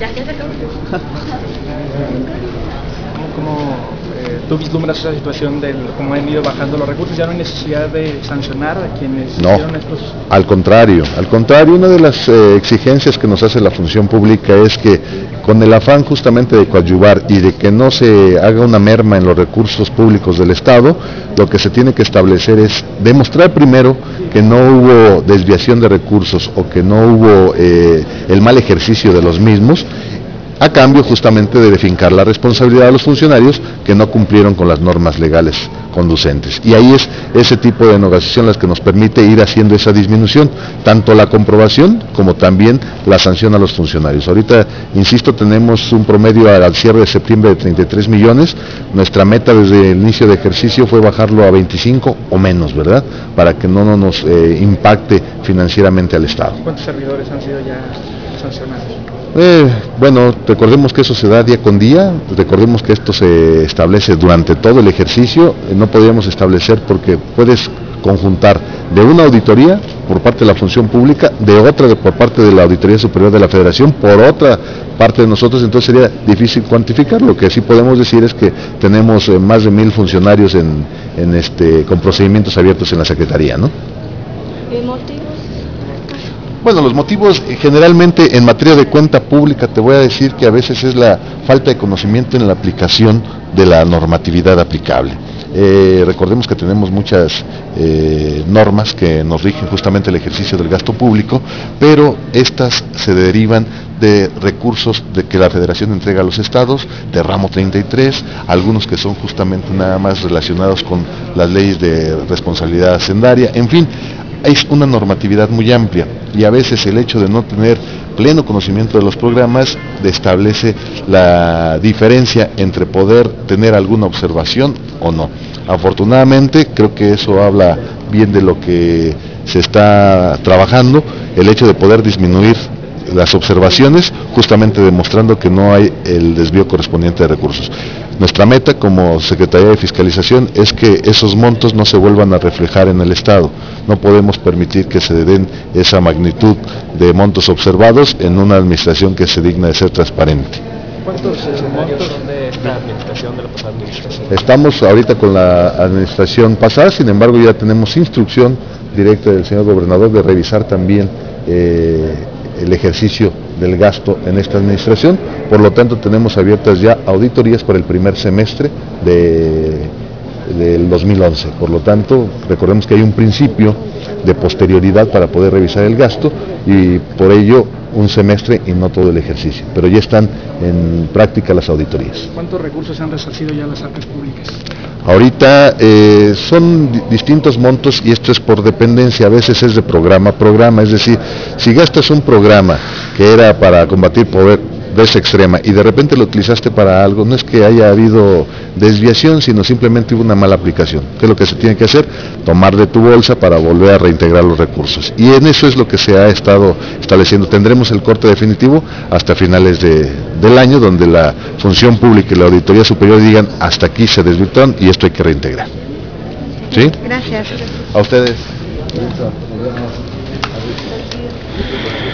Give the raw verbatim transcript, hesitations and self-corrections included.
Ya, ya se acabó. ¿Cómo eh, tú vislumbras esa situación del cómo han ido bajando los recursos? ¿Ya no hay necesidad de sancionar a quienes no, hicieron estos...? Al contrario, al contrario, una de las eh, exigencias que nos hace la función pública es que con el afán justamente de coadyuvar y de que no se haga una merma en los recursos públicos del Estado, lo que se tiene que establecer es demostrar primero que no hubo desviación de recursos o que no hubo eh, el mal ejercicio de los mismos, a cambio justamente de defincar la responsabilidad de los funcionarios que no cumplieron con las normas legales conducentes. Y ahí es ese tipo de negociación las que nos permite ir haciendo esa disminución, tanto la comprobación como también la sanción a los funcionarios. Ahorita, insisto, tenemos un promedio al cierre de septiembre de treinta y tres millones, nuestra meta desde el inicio de ejercicio fue bajarlo a veinticinco o menos, ¿verdad? Para que no, no nos eh, impacte financieramente al Estado. ¿Cuántos servidores han sido ya sancionados? Eh, bueno, recordemos que eso se da día con día, recordemos que esto se establece durante todo el ejercicio, eh, no podríamos establecer porque puedes conjuntar de una auditoría por parte de la función pública, de otra de, por parte de la Auditoría Superior de la Federación, por otra parte de nosotros, entonces sería difícil cuantificar. Lo que sí podemos decir es que tenemos eh, más de mil funcionarios en, en este, con procedimientos abiertos en la Secretaría, ¿no? Bueno, los motivos generalmente en materia de cuenta pública te voy a decir que a veces es la falta de conocimiento en la aplicación de la normatividad aplicable. Eh, recordemos que tenemos muchas eh, normas que nos rigen justamente el ejercicio del gasto público, pero estas se derivan de recursos de que la Federación entrega a los estados, de ramo treinta y tres, algunos que son justamente nada más relacionados con las leyes de responsabilidad hacendaria, en fin, es una normatividad muy amplia y a veces el hecho de no tener pleno conocimiento de los programas establece la diferencia entre poder tener alguna observación o no. Afortunadamente creo que eso habla bien de lo que se está trabajando, el hecho de poder disminuir las observaciones, justamente demostrando que no hay el desvío correspondiente de recursos. Nuestra meta como Secretaría de Fiscalización es que esos montos no se vuelvan a reflejar en el Estado. No podemos permitir que se den esa magnitud de montos observados en una administración que se digna de ser transparente. ¿Cuántos funcionarios son de esta administración, de la pasada administración? Estamos ahorita con la administración pasada, sin embargo ya tenemos instrucción directa del señor gobernador de revisar también eh, el ejercicio del gasto en esta administración, por lo tanto tenemos abiertas ya auditorías para el primer semestre de, del dos mil once, por lo tanto recordemos que hay un principio de posterioridad para poder revisar el gasto y por ello un semestre y no todo el ejercicio, pero ya están en práctica las auditorías. ¿Cuántos recursos se han resarcido ya las arcas públicas? Ahorita eh, son distintos montos y esto es por dependencia, a veces es de programa a programa, es decir, si gastas un programa que era para combatir pobreza extrema y de repente lo utilizaste para algo, no es que haya habido desviación, sino simplemente hubo una mala aplicación. ¿Qué es lo que se tiene que hacer? Tomar de tu bolsa para volver a reintegrar los recursos. Y en eso es lo que se ha estado estableciendo. Tendremos el corte definitivo hasta finales de, del año, donde la función pública y la Auditoría Superior digan hasta aquí se desvirtuaron y esto hay que reintegrar. ¿Sí? Gracias. A ustedes.